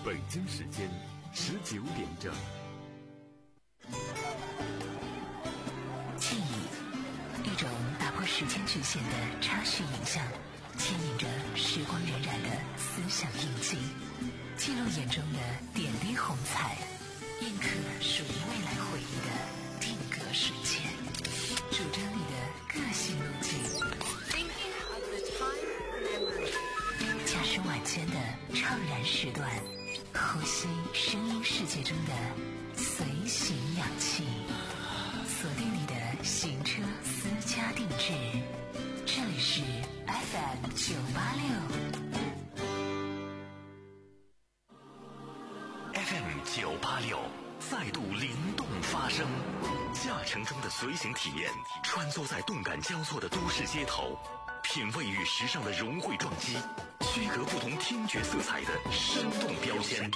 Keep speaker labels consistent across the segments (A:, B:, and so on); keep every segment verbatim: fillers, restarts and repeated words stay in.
A: 北京时间十九点整。
B: 记忆，一种打破时间局限的插叙影像，牵引着时光荏苒的思想印记，记录眼中的点滴红彩，印刻属于未来回忆的定格瞬间，主张你的个性路径。驾驶晚间的怅然时段，呼吸声音世界中的随行氧气，锁定你的行车私家定制。这里是 F M 九八六
C: F M 九八六再度灵动发声，驾乘中的随行体验，穿梭在动感交错的都市街头，品味与时尚的融汇撞击，区隔不同听觉色彩的生动标签，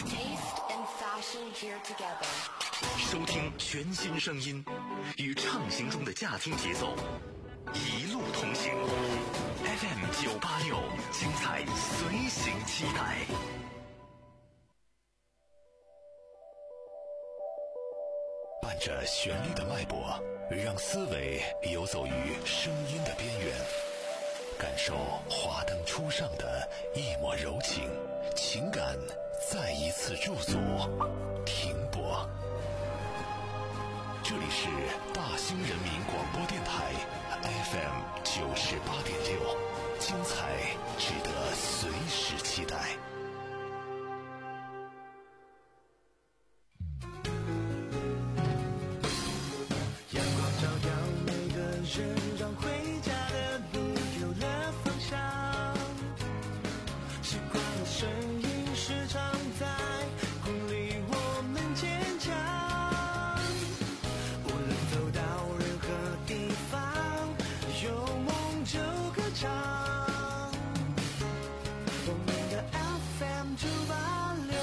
C: 收听全新声音，与畅行中的驾听节奏一路同行。 F M 九八六，精彩随行期待。伴着旋律的脉搏，让思维游走于声音的边缘，感受华灯初上的一抹柔情，情感再一次驻足停泊。这里是大兴人民广播电台 F M 九十八点六，精彩值得随时期待。
D: 阳光照耀每个人，让回家的路有了方向。习惯的声音时常在鼓励我们坚强。无论走到任何地方，有梦就歌唱。我们的 F M 九八六。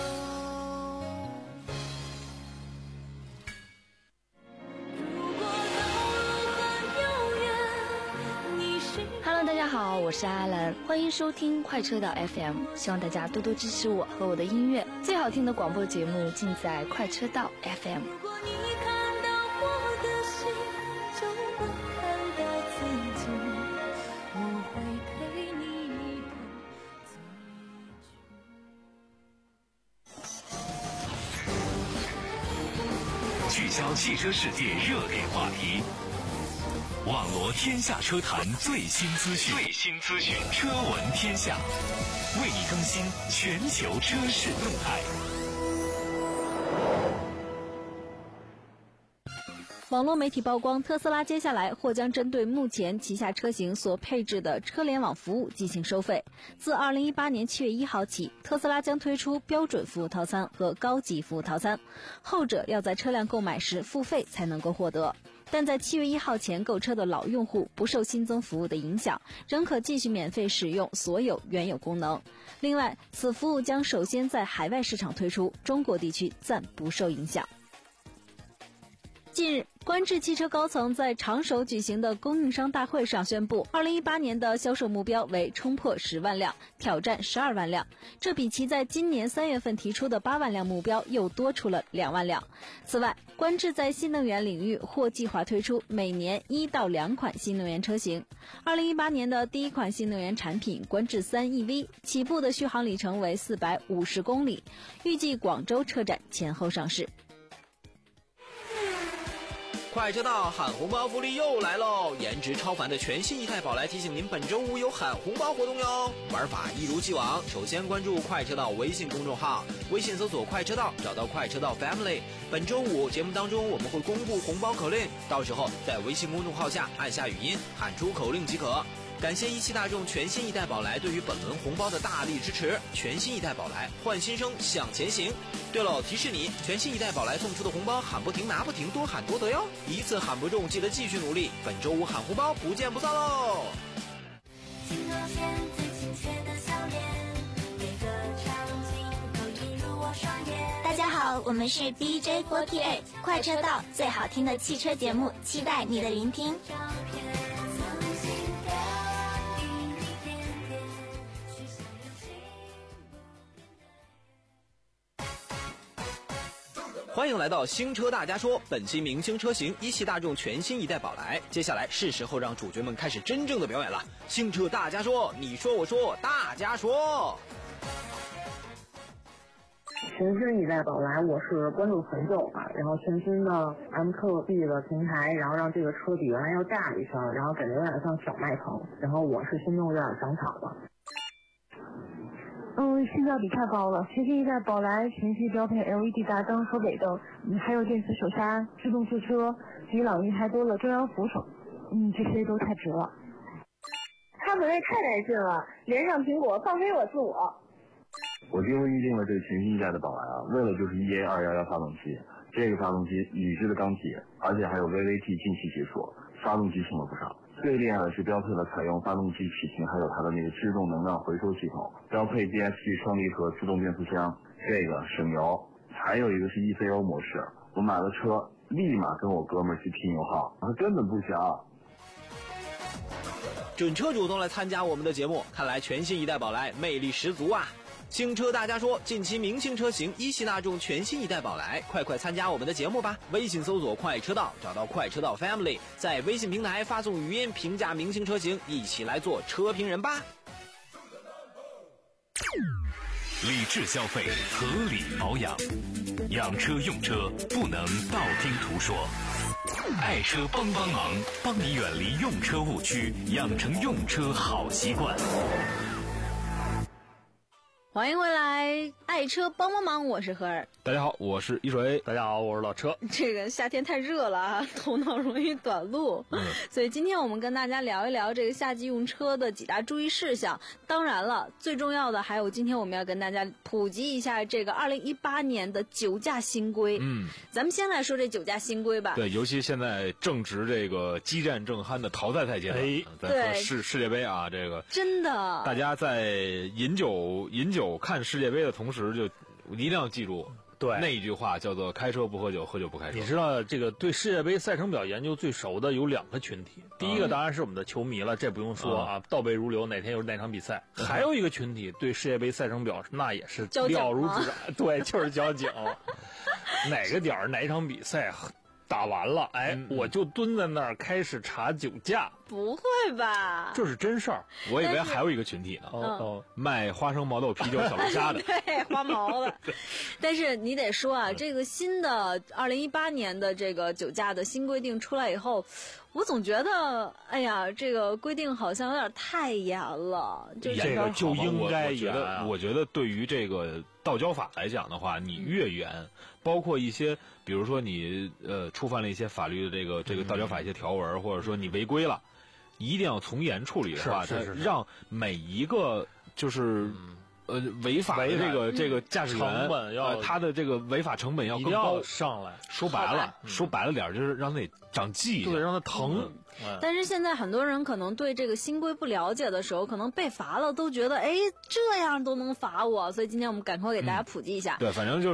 E: Hello， 大家好，我是阿兰，欢迎收听快车道 F M， 希望大家多多支持我和我的音乐，最好听的广播节目尽在快车道 F M。
F: 如果你看到我的心，就能看到自己，我会陪你一
C: 聚焦汽车世界热点话题，网罗天下车坛最新资讯，最新资讯，车闻天下，为你更新全球车市动态。
E: 网络媒体曝光，特斯拉接下来或将针对目前旗下车型所配置的车联网服务进行收费。自二零一八年七月一号起，特斯拉将推出标准服务套餐和高级服务套餐，后者要在车辆购买时付费才能够获得。但在七月一号前购车的老用户不受新增服务的影响，仍可继续免费使用所有原有功能。另外，此服务将首先在海外市场推出，中国地区暂不受影响。近日，观致汽车高层在常熟举行的供应商大会上宣布，二零一八年的销售目标为冲破十万辆，挑战十二万辆，这比其在今年三月份提出的八万辆目标又多出了两万辆。此外，观致在新能源领域或计划推出每年一到两款新能源车型。二零一八年的第一款新能源产品观致三 E V 起步的续航里程为四百五十公里，预计广州车展前后上市。
G: 快车道喊红包福利又来喽！颜值超凡的全新一代宝来提醒您，本周五有喊红包活动哟。玩法一如既往，首先关注快车道微信公众号，微信搜索快车道，找到快车道 Family。本周五节目当中我们会公布红包口令，到时候在微信公众号下按下语音喊出口令即可。感谢一汽大众全新一代宝来对于本轮红包的大力支持，全新一代宝来换新生向前行。对了，提示你，全新一代宝来送出的红包喊不停拿不停，多喊多得哟，一次喊不中记得继续努力，本周五喊红包不见不散喽。
F: 金额线最亲切的笑脸，每个场景都映入我双眼。
H: 大家好，我们是 D J 四十八 快车道最好听的汽车节目，期待你的聆听。
G: 欢迎来到新车大家说，本期明星车型一汽大众全新一代宝来。接下来是时候让主角们开始真正的表演了。新车大家说，你说我说大家说。
I: 全新一代宝来，我是关注很久了，然后全新的 M Q B 的平台，然后让这个车比原来要大一圈，然后感觉有点像小迈腾，然后我是心中有点想吵了。
J: 嗯，性价比太高了。全新一代宝来全系标配 L E D 大灯和尾灯，嗯，还有电磁手刹、自动驻车，比朗逸还多了中央扶手，嗯，这些都太值了。
K: 哈弗瑞太带劲了，连上苹果，放飞我自我。
L: 我定位预定了这全新一代的宝来啊，为了就是 E A 二一一发动机，这个发动机铝制的钢体，而且还有 V V T 进气技术，发动机轻了不少。最厉害的是标配了采用发动机引擎，还有它的那个制动能量回收系统，标配 D S G 双离合自动变速箱，这个省油。还有一个是 E C O 模式，我买了车立马跟我哥们儿去拼油耗，他根本不想。
G: 准车主都来参加我们的节目，看来全新一代宝来魅力十足啊！新车大家说，近期明星车型一汽大众全新一代宝来，快快参加我们的节目吧！微信搜索快车道，找到快车道 Family， 在微信平台发送语音评价明星车型，一起来做车评人吧！
C: 理智消费，合理保养，养车用车不能道听途说。爱车帮帮忙，帮你远离用车误区，养成用车好习惯。
E: 欢迎回来，爱车帮帮忙，我是何儿。
M: 大家好，我是一水。大家好，我是老车。
E: 这个夏天太热了啊，头脑容易短路，嗯，所以今天我们跟大家聊一聊这个夏季用车的几大注意事项。当然了，最重要的还有今天我们要跟大家普及一下这个二零一八年的酒驾新规。
M: 嗯，
E: 咱们先来说这酒驾新规吧。
M: 对，尤其现在正值这个激战正酣的淘汰赛阶段，
E: 哎，
M: 在和世世界杯啊，这个
E: 真的，
M: 大家在饮酒饮酒看世界杯的同时，就一定要记住。
N: 对，
M: 那一句话叫做开车不喝酒，喝酒不开车。
N: 你知道这个对世界杯赛程表研究最熟的有两个群体，第一个当然是我们的球迷了，这不用说啊，倒背如流，哪天有哪场比赛。还有一个群体对世界杯赛程表那也是了如指掌，对，就是交警。哪个点儿哪一场比赛打完了，哎、嗯，我就蹲在那儿开始查酒驾。
E: 不会吧？
N: 这是真事儿。
M: 我以为还有一个群体呢，
E: 哦
M: 哦，卖花生毛豆啤酒小龙虾的，
E: 对，花毛的。但是你得说啊，这个新的二零一八年的这个酒驾的新规定出来以后，我总觉得，哎呀，这个规定好像有点太严了。就
M: 这个就应该
N: 严
M: 啊。我觉得对于这个道交法来讲的话，你越严，嗯、包括一些，比如说你呃触犯了一些法律的这个这个道交法一些条文，嗯、或者说你违规了。一定要从严处理的话，
N: 是是是
M: 让每一个就是、嗯、呃违法的这个、嗯、这个驾驶员，
N: 成本要、
M: 呃、他的这个违法成本要更高
N: 上来。
M: 说白了，
N: 嗯、
M: 说白了点就是让他得长记性，
N: 对，让他疼。
E: 嗯、但是现在很多人可能对这个新规不了解的时候，可能被罚了都觉得，哎，这样都能罚我，所以今天我们赶快给大家普及一下。
M: 嗯、对，反正就是。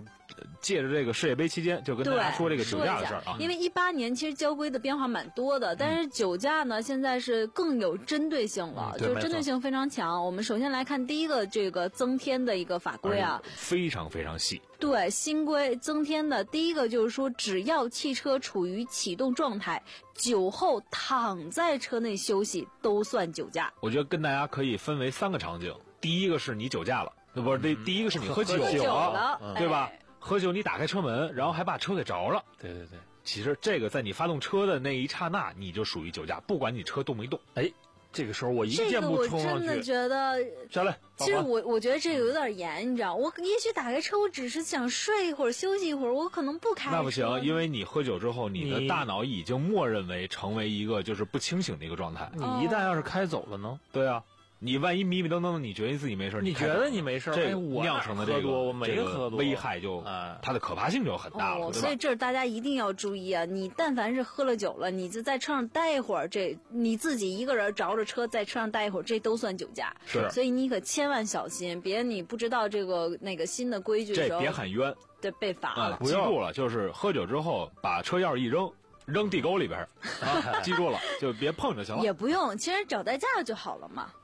M: 借着这个世界杯期间，就跟大家说这个酒驾的事儿啊。
E: 因为一八年其实交规的变化蛮多的，但是酒驾呢，现在是更有针对性了，
M: 嗯、
E: 就针对性非常强。我们首先来看第一个这个增添的一个法规啊，
M: 非常非常细。
E: 对，新规增添的第一个就是说，只要汽车处于启动状态，酒后躺在车内休息都算酒驾。
M: 我觉得跟大家可以分为三个场景，第一个是你酒驾了，不是，第、嗯、第一个是你喝酒了，
E: 喝酒了嗯、
M: 对吧？
E: 哎
M: 喝酒你打开车门，然后还把车给着了。
N: 对对对，
M: 其实这个在你发动车的那一刹那，你就属于酒驾，不管你车动没动。
N: 哎，这个时候我一箭步冲上去，
E: 这个我真的觉得
N: 下来。
E: 其实我我觉得这个有点严，你知道，我也许打开车，我只是想睡一会儿、休息一会儿，我可能不开车。
M: 那不行，因为你喝酒之后，你的大脑已经默认为成为一个就是不清醒的一个状态。
N: 你一旦要是开走了呢？
M: 对啊。你万一迷迷瞪瞪的，你觉得自己没事，
N: 你觉得你没事，
M: 这
N: 我
M: 酿成的这个
N: 我没喝多，
M: 危害就它的可怕性就很大了，
E: 哦、所以这大家一定要注意啊！你但凡是喝了酒了，你就在车上待一会儿，这你自己一个人着着车在车上待一会儿，这都算酒驾。
M: 是，
E: 所以你可千万小心，别你不知道这个那个新的规矩的时候，
M: 这别喊冤，
E: 对，被罚了。
M: 嗯、记住了，就是喝酒之后把车钥匙一扔。扔地沟里边啊！记住了，就别碰就行了。
E: 也不用，其实找代驾就好了嘛。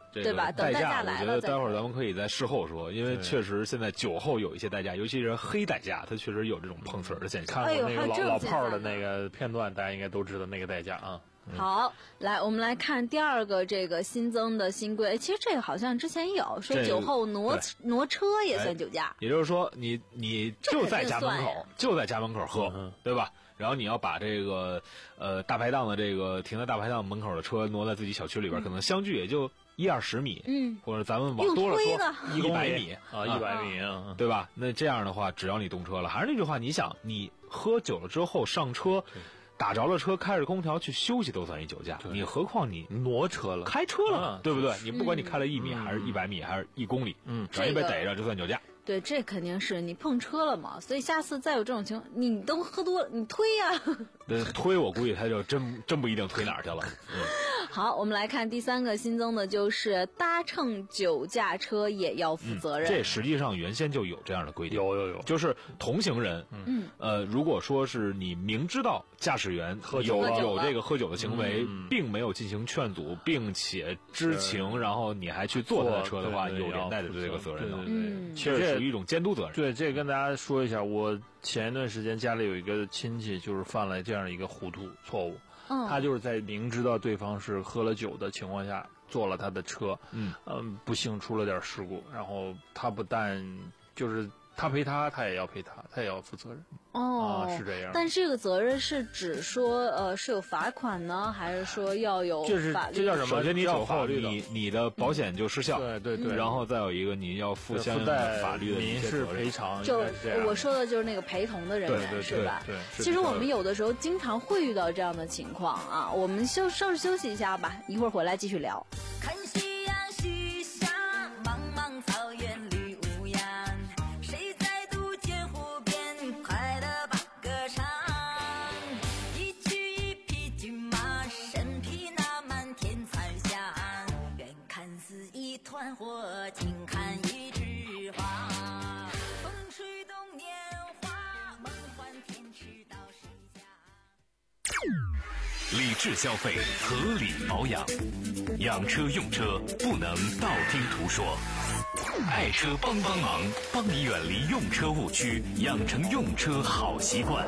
M: 这
E: 对吧？
M: 个代驾，
E: 等代驾来
M: 我觉
E: 了再说。
M: 得待会儿咱们可以在事后说，因为
N: 对
M: 确实现在酒后有一些代驾，尤其是黑代驾，他确实有这种碰瓷儿的现象。
N: 看过那个老、
E: 哎呦还有这种
N: 老炮儿的
E: 现象呢
N: 那个片段，大家应该都知道那个代驾啊。
E: 好，来，我们来看第二个这个新增的新规。哎其实这个好像之前有说
M: 这
E: 酒后挪
M: 对
E: 挪车也算酒驾。
M: 也就是说，你你就在家门口，就在家门口喝，
N: 嗯
M: 对吧？然后你要把这个呃大排档的这个停在大排档门口的车挪在自己小区里边，
E: 嗯
M: 可能相距也就一二十米，
E: 嗯，
M: 或者咱们往多了说
E: 用推的
M: 一百米
N: 啊，一百米啊，
M: 对吧？那这样的话，只要你动车了，还是那句话，你想你喝酒了之后上车，打着了车，开着空调去休息都算一酒驾，你何况你
N: 挪车了，
M: 开车了，
N: 啊
M: 对不对？你不管你开了一米
N: 嗯
M: 还是一百米还是一公里，
N: 嗯，
M: 只要你被
E: 这个
M: 逮着就算酒驾。
E: 对，这肯定是你碰车了嘛，所以下次再有这种情况，你都喝多了，你推呀、
M: 那推我估计他就真真不一定推哪儿去了。嗯
E: 好，我们来看第三个新增的就是搭乘酒驾车也要负责任。
M: 这实际上原先就有这样的规定，
N: 有有有，
M: 就是同行人，
E: 嗯，
M: 呃，如果说是你明知道驾驶员
N: 喝酒了
M: 有有这个喝酒的行为，
N: 嗯
M: 并没有进行劝阻，并且知情，然后你还去坐他的车的话，
N: 对对
M: 有连带的这个责任的。
N: 对对对
E: 嗯
N: 其实这
M: 这属于一种监督责任。
N: 对，这跟大家说一下，我前一段时间家里有一个亲戚，就是犯了这样一个糊涂错误。
E: 嗯，
N: 他就是在明知道对方是喝了酒的情况下坐了他的车，
M: 嗯
N: 嗯，不幸出了点事故，然后他不但就是他赔他，他也要赔他，他也要负责任。
E: 哦、
N: 啊，是这样。
E: 但这个责任是指说，呃，是有罚款呢，还是说要有
N: 这是
E: 法律？
N: 这叫什么？
M: 首先，你
N: 叫
M: 酒后，
N: 法律的
M: 你你的保险就失效，
N: 对对对，
M: 然后再有一个，你要负相应
N: 附带
M: 的法律的一
N: 民事
M: 些责任
N: 赔偿，
E: 就
N: 应该是这样
E: 我说的就是那个陪同的人员，
N: 对对
E: 是吧？
N: 对对是
E: 其实
N: 比较
E: 我们有的时候经常会遇到这样的情况啊。我们休稍事休息一下吧，一会儿回来继续聊。
F: 看夕阳西下，茫茫草原绿无恙，谁在渡剑湖边快乐把歌唱？一曲一匹骏马，身披那漫天残香，远看似一团火，近看一枝花。风吹动年华，梦幻天池到谁家？
C: 理智消费，合理保养，养车用车不能道听途说。爱车帮帮忙，帮你远离用车误区，养成用车好习惯。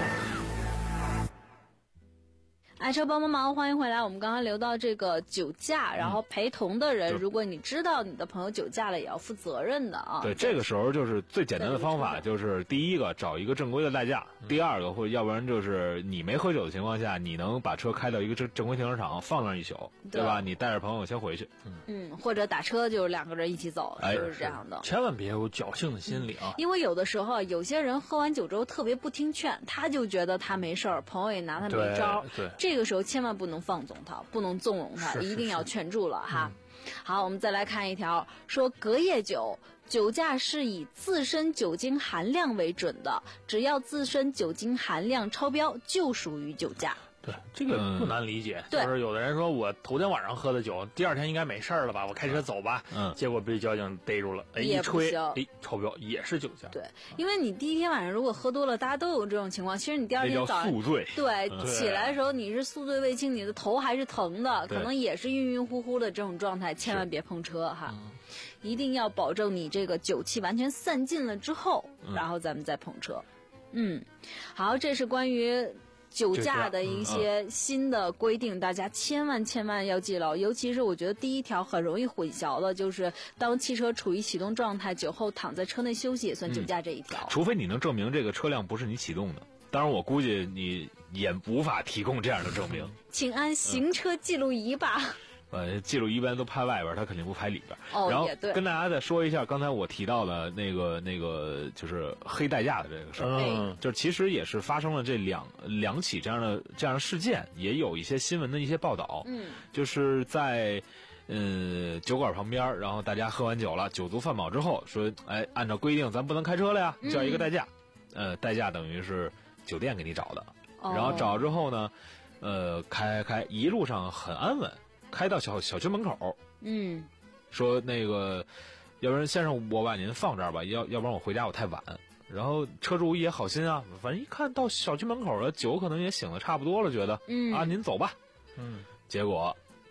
E: 爱车帮帮忙，欢迎回来。我们刚刚聊到这个酒驾，然后陪同的人，如果你知道你的朋友酒驾了，也要负责任的啊。
M: 对，这个时候就是最简单的方法，就是第一个找一个正规的代驾，第二个或者要不然就是你没喝酒的情况下，你能把车开到一个正正规停车场放那儿一宿，对吧？你带着朋友先回去，
E: 嗯，或者打车就是两个人一起走，
M: 哎
E: 就是这样的。
N: 千万别有侥幸的心理啊！
E: 因为有的时候有些人喝完酒之后特别不听劝，他就觉得他没事儿，朋友也拿他没招。
N: 对，对
E: 这个时候千万不能放纵他，不能纵容他，
N: 是是
E: 一定要劝住了哈。
N: 嗯、
E: 好，我们再来看一条，说隔夜酒酒驾是以自身酒精含量为准的，只要自身酒精含量超标，就属于酒驾。
N: 对，这个不难理解。
E: 嗯、
N: 就是有的人说我头天晚上喝的酒，第二天应该没事了吧？我开车走吧。
M: 嗯，
N: 结果被交警逮住了，哎，一吹，哎，超标也是酒驾。
E: 对，因为你第一天晚上如果喝多了，大家都有这种情况。其实你第二天早上
M: 宿醉，
E: 对、
N: 嗯，
E: 起来的时候你是宿醉未清，你的头还是疼的，可能也是晕晕乎乎的这种状态，千万别碰车哈。嗯，一定要保证你这个酒气完全散尽了之后，
M: 嗯、
E: 然后咱们再碰车。嗯，好，这是关于酒驾的一些新的规定，大家千万千万要记牢。尤其是我觉得第一条很容易混淆的，就是当汽车处于启动状态，酒后躺在车内休息也算酒驾这一条。
M: 嗯、除非你能证明这个车辆不是你启动的，当然我估计你也无法提供这样的证明。
E: 请按行车记录仪吧。嗯
M: 呃，记录一般都拍外边，他肯定不拍里边。
E: 哦，
M: 然后
E: 也对。
M: 跟大家再说一下，刚才我提到的那个那个就是黑代驾的这个事儿，
N: 嗯，
M: 就是其实也是发生了这两两起这样的这样的事件，也有一些新闻的一些报道。
E: 嗯，
M: 就是在呃酒馆旁边，然后大家喝完酒了，酒足饭饱之后，说，哎，按照规定咱不能开车了呀，叫一个代驾。嗯、呃，代驾等于是酒店给你找的，
E: 哦、
M: 然后找之后呢，呃，开开一路上很安稳。开到小小区门口，
E: 嗯，
M: 说那个，要不然先生我把您放这儿吧，要要不然我回家我太晚。然后车主也好心啊，反正一看到小区门口了，酒可能也醒的差不多了，觉得，
E: 嗯
M: 啊您走吧，
N: 嗯，
M: 结果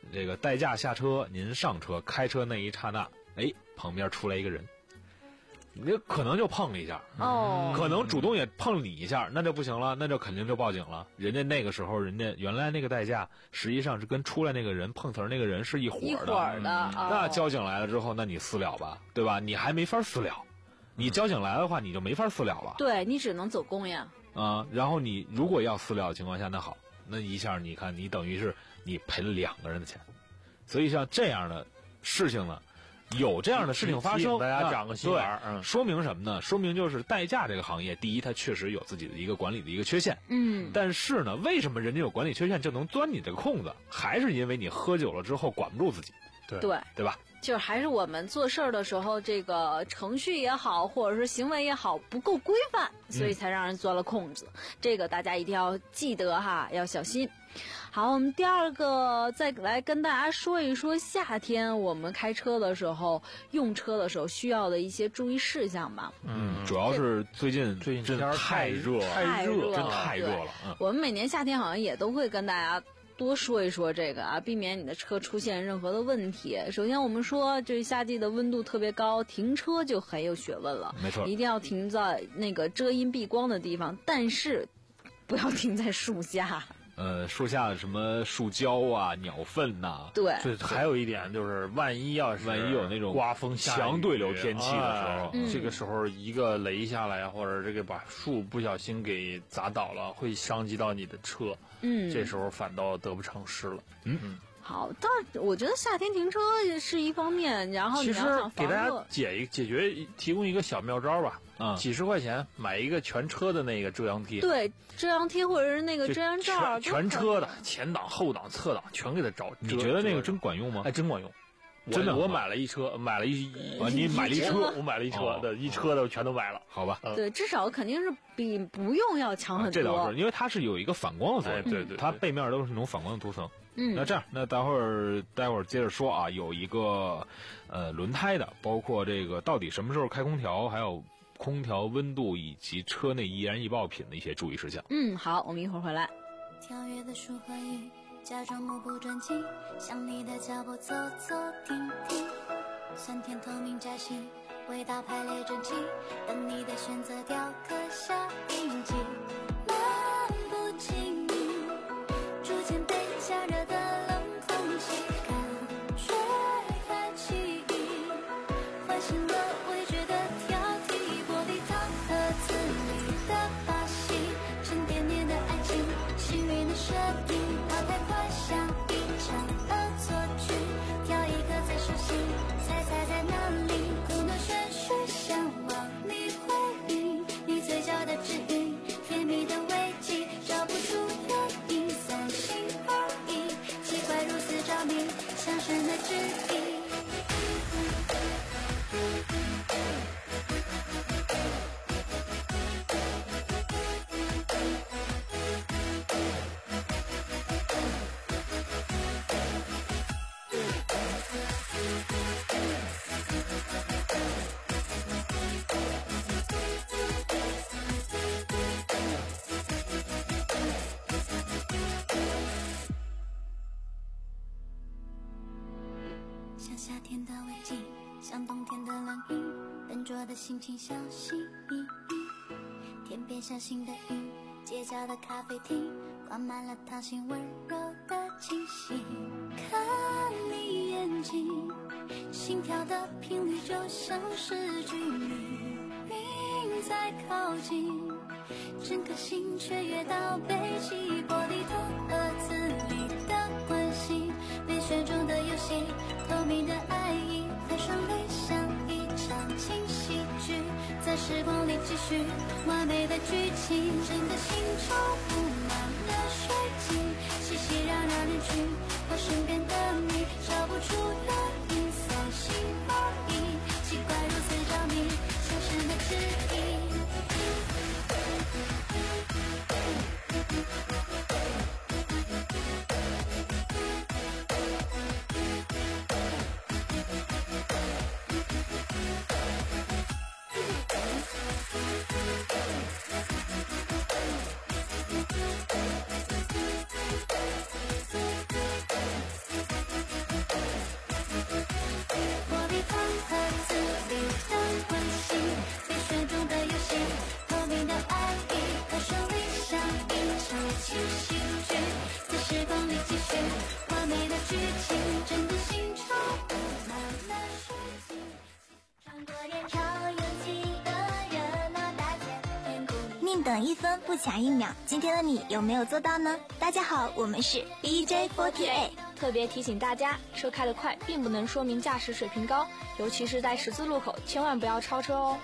M: 这个代驾下车，您上车，开车那一刹那，哎，旁边出来一个人，你可能就碰一下，
E: 哦，
M: 可能主动也碰你一下，那就不行了，那就肯定就报警了。人家那个时候，人家原来那个代驾实际上是跟出来那个人碰瓷儿那个人是一伙的，
E: 一伙儿的。
M: 嗯、那交警来了之后，那你私了吧，对吧？你还没法私了，你交警来的话，你就没法私了了。
E: 对你只能走公呀。
M: 啊、嗯，然后你如果要私了的情况下，那好，那一下你看，你等于是你赔了两个人的钱。所以像这样的事情呢。有这样的事情发生，
N: 大家长个心眼儿，
M: 嗯，说明什么呢？说明就是代驾这个行业，第一，它确实有自己的一个管理的一个缺陷，
E: 嗯，
M: 但是呢，为什么人家有管理缺陷就能钻你这个空子？还是因为你喝酒了之后管不住自己，
N: 对
E: 对
M: 对吧？
E: 就是还是我们做事儿的时候，这个程序也好，或者是行为也好，不够规范，所以才让人钻了空子。嗯、这个大家一定要记得哈，要小心。好，我们第二个再来跟大家说一说夏天我们开车的时候、用车的时候需要的一些注意事项吧。
M: 嗯，主要是最近
N: 最近
M: 真的太热，
E: 太热，
M: 真太热了。嗯，
E: 我们每年夏天好像也都会跟大家多说一说这个啊，避免你的车出现任何的问题。首先我们说，这夏季的温度特别高，停车就很有学问了。
M: 没错，
E: 一定要停在那个遮阴避光的地方，但是不要停在树下。
M: 呃，树下什么树胶啊、鸟粪呐、啊，
E: 对。
N: 对，还有一点就是，万一要是
M: 万一有那种
N: 刮风下雨、
M: 强对流天气的时候，
N: 哎嗯、这个时候一个雷下来，或者这个把树不小心给砸倒了，会伤及到你的车。
E: 嗯，
N: 这时候反倒得不偿失了。
M: 嗯
N: 嗯。
E: 好，但是我觉得夏天停车是一方面，然后你要想防热，
N: 其实给大家解一解决提供一个小妙招吧。
M: 啊、嗯，
N: 几十块钱买一个全车的那个遮阳贴，
E: 对，遮阳贴或者是那个遮阳罩，
N: 全车的前挡、后挡、侧挡全给它罩。
M: 你觉得那个真管用吗？
N: 哎，真管用。
M: 真的，
N: 我买了一车，买了一，
M: 啊，你买了一车，
N: 我买了一车的，一车的全都买了。
M: 好吧，
E: 对，至少肯定是比不用要强很多。
M: 这倒是，因为它是有一个反光的作用，
N: 对对，
M: 它背面都是那种反光的涂层。
E: 嗯，
M: 那这样，那待会儿待会儿接着说啊，有一个呃轮胎的，包括这个到底什么时候开空调，还有空调温度以及车内易燃易爆品的一些注意事项。
E: 嗯，好，我们一会儿回来。
O: 跳跃的树和雨，假装目不转睛，向你的脚步走走停停，酸甜透明摘星，味道排列整齐，等你的选择雕刻下印记，漫不经意，逐渐被加热的冷空气，感觉太奇异，唤醒了味觉的挑剔，玻璃糖盒子里的把戏，沉甸甸的爱情，幸运的设定，跑太快像一场恶作剧，挑一个最熟悉，猜猜在哪里，苦恼玄虚，向往你回应，你嘴角的指引，甜蜜的危机，找不出原因，三心二意，奇怪如此着迷，像神的旨意。像夏天的危机，像冬天的冷饮，笨拙的心情小心翼翼，天边小心的雨，街角的咖啡厅，挂满了糖心温柔的气息，看你眼睛，心跳的频率就像是距离，明在靠近，整颗心却越到背弃，玻璃桶盒子里的关系，被选中的游戏，透明的爱意，快双泪像一场轻喜剧，在时光里继续完美的剧情，整个星球布满了水晶，熙熙攘攘人群，我身边的你，找不出原因，三心二意，奇怪如此着迷，像神的旨意。
H: 静等一分不抢一秒，今天的你有没有做到呢？大家好，我们是 B J 四十八。
P: 特别提醒大家，车开得快并不能说明驾驶水平高，尤其是在十字路口，千万不要超车哦。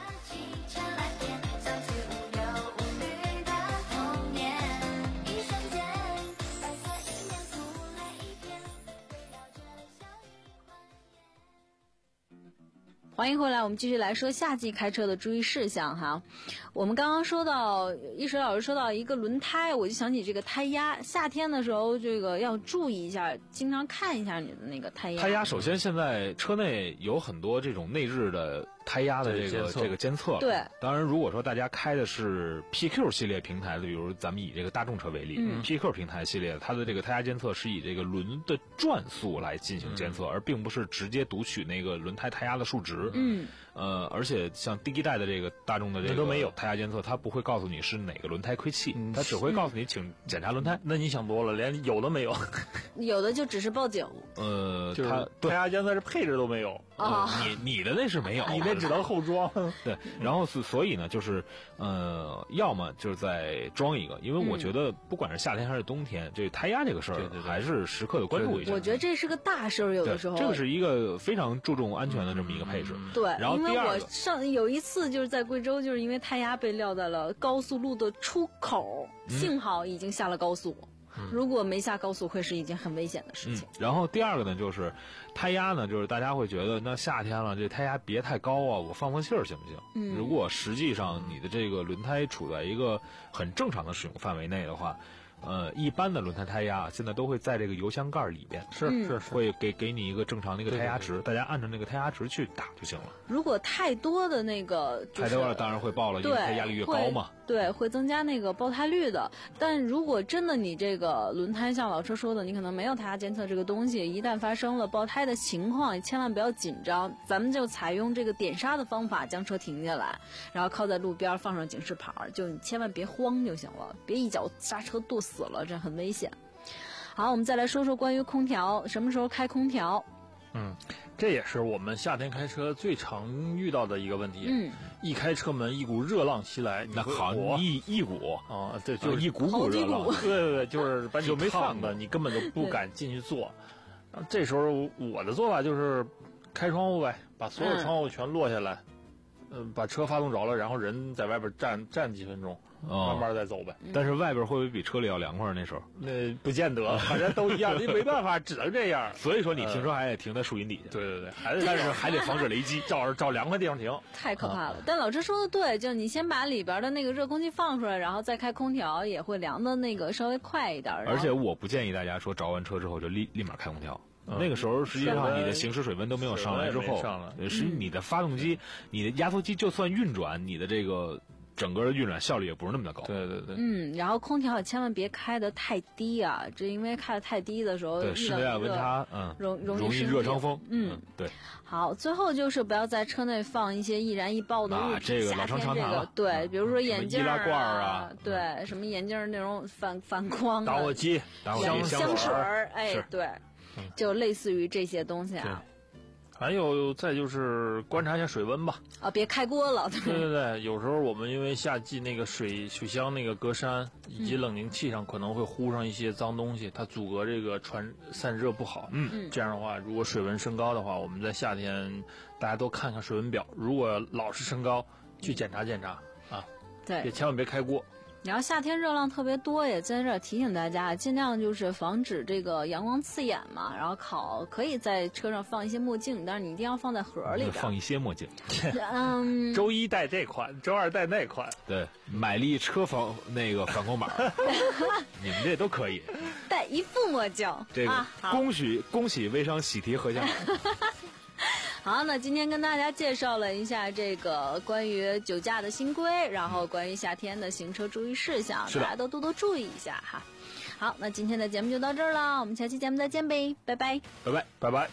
E: 欢迎回来，我们继续来说夏季开车的注意事项哈。我们刚刚说到，一水老师说到一个轮胎，我就想起这个胎压。夏天的时候，这个要注意一下，经常看一下你的那个胎压。
M: 胎压首先现在车内有很多这种内置的胎压的这个这个监测。
E: 对，
M: 当然如果说大家开的是 P Q 系列平台的，比如咱们以这个大众车为例、嗯、，P Q 平台系列它的这个胎压监测是以这个轮的转速来进行监测，嗯、而并不是直接读取那个轮胎胎压的数值。
E: 嗯，
M: 呃，而且像第一代的这个大众的这个
N: 都没有
M: 胎压监测，它不会告诉你是哪个轮胎亏气，它、嗯、只会告诉你请检查轮胎。
N: 那你想多了，连有都没有，
E: 有的就只是报警。
M: 呃，
N: 就是胎压监测是配置都没有
E: 啊、
M: 呃，你你的那是没有，
N: 你那只能后装。
M: 对，然后是所以呢，就是呃，要么就是再装一个，因为我觉得不管是夏天还是冬天，这胎压这个事儿还是时刻的关注一下。
E: 我觉得这是个大事儿，有的时候
M: 这个是一个非常注重安全的这么一个配置。
E: 嗯、对，
M: 然后第二个，
E: 因为我上有一次就是在贵州，就是因为胎压被撂在了高速路的出口，嗯、幸好已经下了高速。嗯、如果没下高速，会是一件很危险的事情。
M: 嗯、然后第二个呢，就是胎压呢，就是大家会觉得，那夏天了，这胎压别太高啊，我放放气儿行不行？
E: 嗯，
M: 如果实际上你的这个轮胎处在一个很正常的使用范围内的话。呃，一般的轮胎胎压现在都会在这个油箱盖里边，
N: 是是是，
M: 会给给你一个正常的一个胎压值，大家按照那个胎压值去打就行了。
E: 如果太多的那个、就是，
M: 太多了当然会爆了，因为它压力越高嘛。
E: 对，会增加那个爆胎率的。但如果真的你这个轮胎像老车说的，你可能没有胎压监测这个东西，一旦发生了爆胎的情况，千万不要紧张，咱们就采用这个点刹的方法将车停下来，然后靠在路边放上警示牌，就你千万别慌就行了，别一脚刹车跺死了，这很危险。好，我们再来说说关于空调，什么时候开空调？
N: 嗯，这也是我们夏天开车最常遇到的一个问题。
E: 嗯，
N: 一开车门，一股热浪袭来，
M: 那好一一股
N: 啊，对，就是
M: 一股股热浪，
N: 对对对，就是把你烫的，你根本就不敢进去坐。这时候我的做法就是开窗户呗，把所有窗户全落下来，嗯、呃，把车发动着了，然后人在外边站站几分钟。
M: 哦、
N: 慢慢再走呗，
M: 但是外边会不会比车里要凉快？那时候
N: 那不见得，反正都一样，你没办法，只能这样。
M: 所以说你停车还得停在树荫底下。
N: 对对对，还得
M: 但是还得防止雷击，
N: 找找凉快地方停。
E: 太可怕了！啊、但老师说的对，就你先把里边的那个热空气放出来，然后再开空调，也会凉的那个稍微快一点。
M: 而且我不建议大家说着完车之后就立立马开空调。嗯、那个时候实际上你的行驶水温都没有上来之后，是你的发动机、嗯、你的压缩机就算运转，你的这个。整个的运转效率也不是那么的高。
N: 对对对。
E: 嗯，然后空调也千万别开得太低啊，这因为开得太低的时候，
M: 对室内外温差，嗯，
E: 容容
M: 易热伤风。
E: 嗯，
M: 嗯对。
E: 好，最后就是不要在车内放一些易燃易爆的物品。
M: 啊，这个老生常谈了。
E: 对，比如说眼镜
M: 啊，易拉罐啊，
E: 对，嗯、什么眼镜那种反反光的。
N: 打火机、
M: 打火机、
E: 香水儿，哎，对，就类似于这些东西啊。
N: 还有再就是观察一下水温吧，
E: 啊，别开锅了。
N: 对对对，有时候我们因为夏季那个水水箱那个格栅以及冷凝器上可能会糊上一些脏东西，它阻隔这个传散热不好。
M: 嗯，
N: 这样的话，如果水温升高的话，我们在夏天大家都看看水温表，如果老是升高，去检查检查啊。
E: 对，
N: 也千万别开锅。
E: 然后夏天热浪特别多，也在这儿提醒大家，尽量就是防止这个阳光刺眼嘛。然后考可以在车上放一些墨镜，但是你一定要放在盒里边。
M: 放一些墨镜。
E: 嗯。
N: 周一戴这款，周二戴那款。
M: 对，买力车防那个反光板，你们这都可以。
E: 戴一副墨镜。
M: 这个、
E: 啊、
M: 恭喜恭喜微商喜提阖家。
E: 好，那今天跟大家介绍了一下这个关于酒驾的新规，然后关于夏天的行车注意事项，大家都多多注意一下哈。好，那今天的节目就到这儿了，我们下期节目再见呗，拜拜，
M: 拜拜，
N: 拜拜。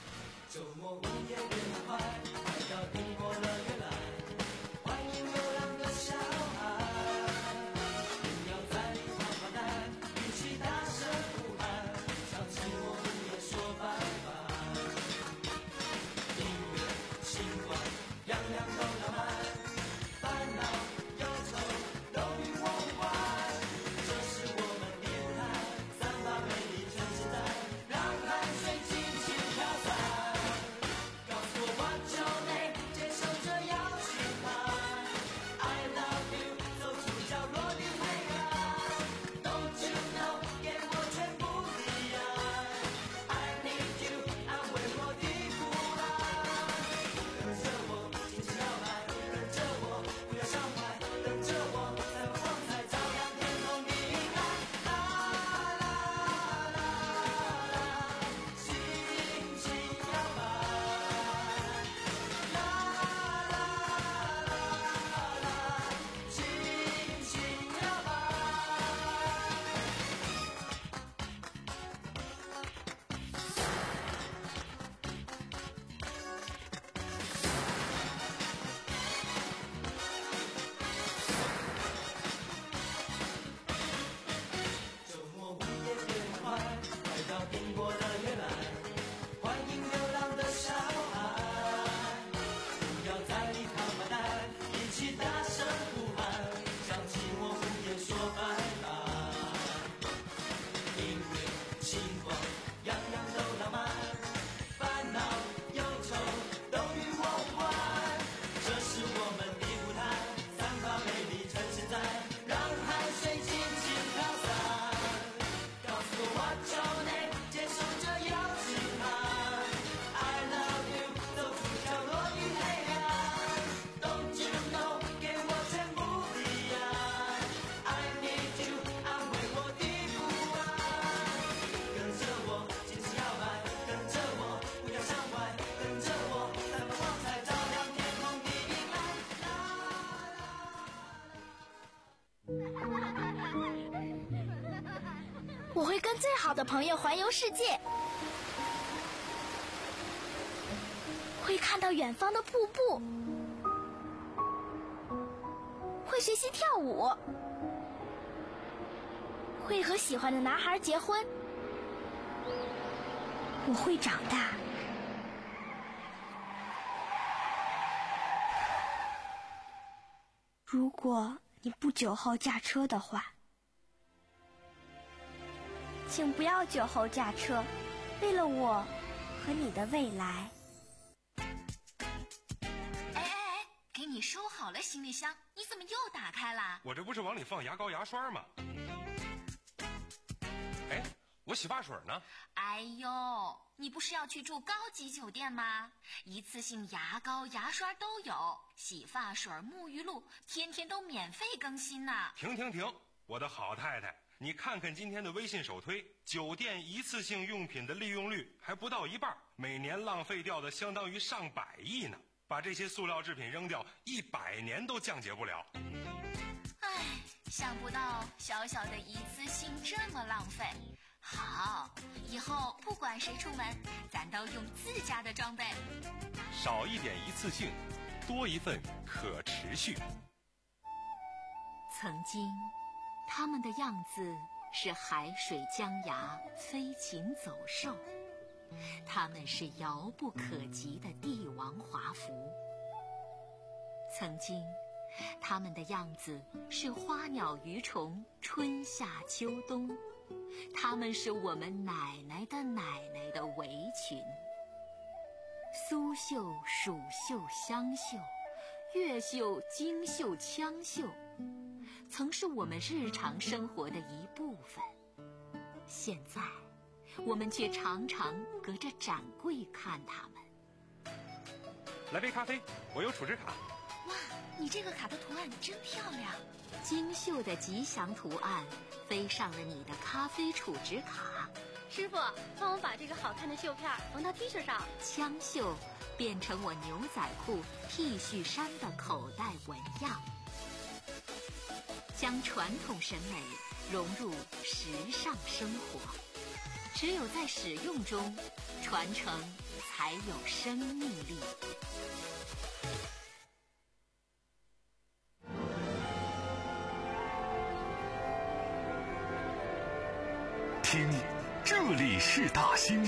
D: 样样都浪漫，烦恼忧愁都与我无关。
H: 最好的朋友环游世界，会看到远方的瀑布，会学习跳舞，会和喜欢的男孩结婚。我会长大。如果你不酒后驾车的话，请不要酒后驾车，为了我和你的未来。
B: 哎哎哎，给你收好了行李箱，你怎么又打开了？
Q: 我这不是往里放牙膏牙刷吗？哎，我洗发水呢？
B: 哎呦，你不是要去住高级酒店吗？一次性牙膏牙刷都有，洗发水沐浴露天天都免费更新呢。
Q: 停停停，我的好太太，你看看今天的微信首推，酒店一次性用品的利用率还不到一半，每年浪费掉的相当于上百亿呢。把这些塑料制品扔掉，一百年都降解不了。
B: 唉，想不到小小的一次性这么浪费。好，以后不管谁出门，咱都用自家的装备。
Q: 少一点一次性，多一份可持续。
B: 曾经，他们的样子是海水江崖，飞禽走兽。他们是遥不可及的帝王华服。曾经，他们的样子是花鸟鱼虫，春夏秋冬。他们是我们奶奶的奶奶的围裙。苏绣、蜀绣、湘绣，越绣、京绣、羌绣，曾是我们日常生活的一部分。现在，我们却常常隔着展柜看他们。
Q: 来杯咖啡，我有储值卡。
B: 哇，你这个卡的图案真漂亮！精绣的吉祥图案飞上了你的咖啡储值卡。
R: 师傅，帮我把这个好看的绣片缝到 T 恤上。
B: 枪绣变成我牛仔裤、T 恤衫的口袋纹样，将传统审美融入时尚生活。只有在使用中，传承才有生命力。
C: 听，这里是大兴。